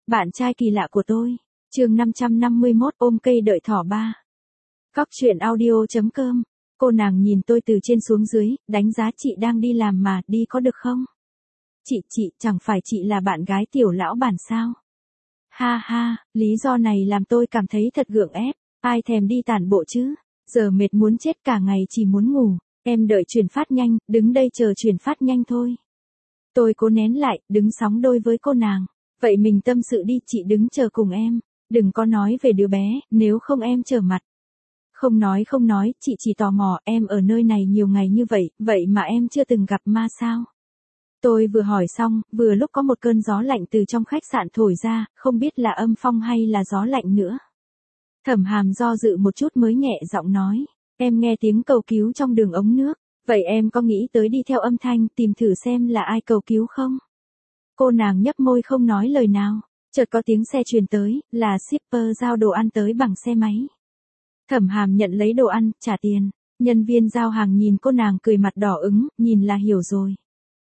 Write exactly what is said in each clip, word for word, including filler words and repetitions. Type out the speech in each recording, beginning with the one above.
Bạn trai kỳ lạ của tôi. Chương năm trăm năm mươi mốt ôm cây đợi thỏ ba. Cóc truyện audio chấm com. Cô nàng nhìn tôi từ trên xuống dưới, đánh giá chị đang đi làm mà, đi có được không? Chị, chị, chẳng phải chị là bạn gái tiểu lão bản sao? Ha ha, lý do này làm tôi cảm thấy thật gượng ép, ai thèm đi tản bộ chứ? Giờ mệt muốn chết cả ngày chỉ muốn ngủ, em đợi chuyển phát nhanh, đứng đây chờ chuyển phát nhanh thôi. Tôi cố nén lại, đứng sóng đôi với cô nàng. Vậy mình tâm sự đi, chị đứng chờ cùng em. Đừng có nói về đứa bé, nếu không em trở mặt. Không nói không nói, chị chỉ tò mò, em ở nơi này nhiều ngày như vậy, vậy mà em chưa từng gặp ma sao? Tôi vừa hỏi xong, vừa lúc có một cơn gió lạnh từ trong khách sạn thổi ra, không biết là âm phong hay là gió lạnh nữa. Thẩm Hàm do dự một chút mới nhẹ giọng nói, em nghe tiếng cầu cứu trong đường ống nước, vậy em có nghĩ tới đi theo âm thanh tìm thử xem là ai cầu cứu không? Cô nàng nhấp môi không nói lời nào, chợt có tiếng xe truyền tới, là shipper giao đồ ăn tới bằng xe máy. Thẩm Hàm nhận lấy đồ ăn, trả tiền, nhân viên giao hàng nhìn cô nàng cười mặt đỏ ửng, nhìn là hiểu rồi.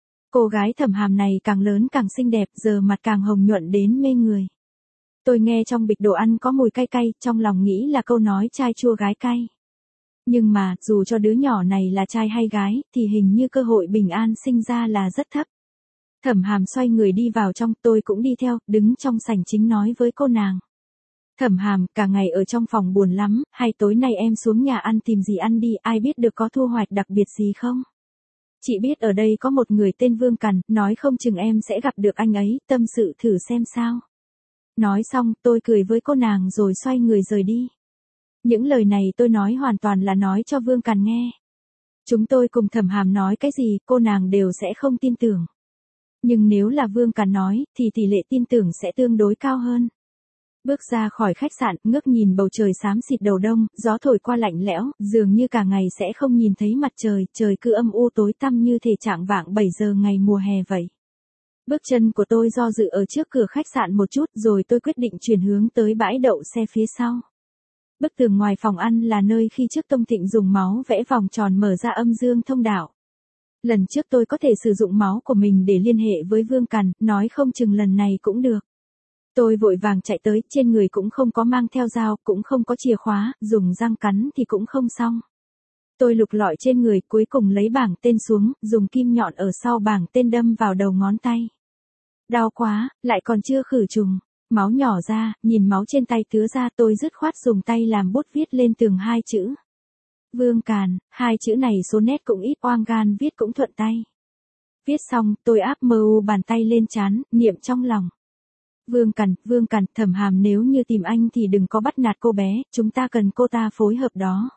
Cô gái Thẩm Hàm này càng lớn càng xinh đẹp, giờ mặt càng hồng nhuận đến mê người. Tôi nghe trong bịch đồ ăn có mùi cay cay, trong lòng nghĩ là câu nói trai chua gái cay. Nhưng mà, dù cho đứa nhỏ này là trai hay gái, thì hình như cơ hội bình an sinh ra là rất thấp. Thẩm Hàm xoay người đi vào trong, tôi cũng đi theo, đứng trong sảnh chính nói với cô nàng. Thẩm Hàm, cả ngày ở trong phòng buồn lắm, hay tối nay em xuống nhà ăn tìm gì ăn đi, ai biết được có thu hoạch đặc biệt gì không? Chị biết ở đây có một người tên Vương Cằn, nói không chừng em sẽ gặp được anh ấy, tâm sự thử xem sao. Nói xong, tôi cười với cô nàng rồi xoay người rời đi. Những lời này tôi nói hoàn toàn là nói cho Vương Cằn nghe. Chúng tôi cùng Thẩm Hàm nói cái gì, cô nàng đều sẽ không tin tưởng. Nhưng nếu là Vương Cằn nói, thì tỷ lệ tin tưởng sẽ tương đối cao hơn. Bước ra khỏi khách sạn, ngước nhìn bầu trời xám xịt đầu đông, gió thổi qua lạnh lẽo, dường như cả ngày sẽ không nhìn thấy mặt trời, trời cứ âm u tối tăm như thể trạng vạng bảy giờ ngày mùa hè vậy. Bước chân của tôi do dự ở trước cửa khách sạn một chút rồi tôi quyết định chuyển hướng tới bãi đậu xe phía sau. Bức tường ngoài phòng ăn là nơi khi trước Tông Thịnh dùng máu vẽ vòng tròn mở ra âm dương thông đạo. Lần trước tôi có thể sử dụng máu của mình để liên hệ với Vương Cằn, nói không chừng lần này cũng được. Tôi vội vàng chạy tới, trên người cũng không có mang theo dao, cũng không có chìa khóa, dùng răng cắn thì cũng không xong. Tôi lục lọi trên người, cuối cùng lấy bảng tên xuống, dùng kim nhọn ở sau bảng tên đâm vào đầu ngón tay. Đau quá, lại còn chưa khử trùng. Máu nhỏ ra, nhìn máu trên tay tứa ra, tôi dứt khoát dùng tay làm bút viết lên tường hai chữ. Vương Càn, hai chữ này số nét cũng ít, oang gan viết cũng thuận tay. Viết xong, tôi áp mờ u bàn tay lên trán, niệm trong lòng. Vương Cằn, Vương Cằn, Thẩm Hàm nếu như tìm anh thì đừng có bắt nạt cô bé, chúng ta cần cô ta phối hợp đó.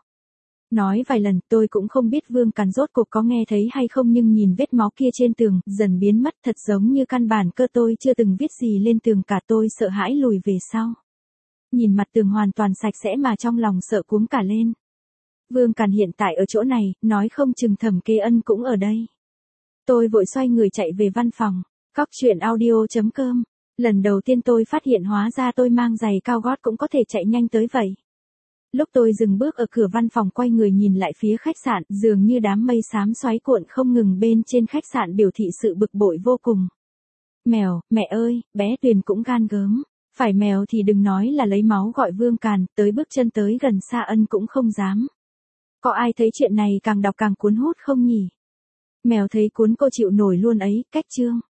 Nói vài lần, tôi cũng không biết Vương Cằn rốt cuộc có nghe thấy hay không, nhưng nhìn vết máu kia trên tường, dần biến mất, thật giống như căn bản cơ tôi chưa từng viết gì lên tường cả. Tôi sợ hãi lùi về sau. Nhìn mặt tường hoàn toàn sạch sẽ mà trong lòng sợ cuống cả lên. Vương Cằn hiện tại ở chỗ này, nói không chừng Thẩm Kế Ân cũng ở đây. Tôi vội xoay người chạy về văn phòng. Cóc truyện audio chấm com. Lần đầu tiên tôi phát hiện hóa ra tôi mang giày cao gót cũng có thể chạy nhanh tới vậy. Lúc tôi dừng bước ở cửa văn phòng quay người nhìn lại phía khách sạn, dường như đám mây xám xoáy cuộn không ngừng bên trên khách sạn biểu thị sự bực bội vô cùng. Mèo, mẹ ơi, bé Tuyền cũng gan gớm. Phải mèo thì đừng nói là lấy máu gọi Vương Càn, tới bước chân tới gần Sa Ân cũng không dám. Có ai thấy chuyện này càng đọc càng cuốn hút không nhỉ? Mèo thấy cuốn cô chịu nổi luôn ấy, cách chương.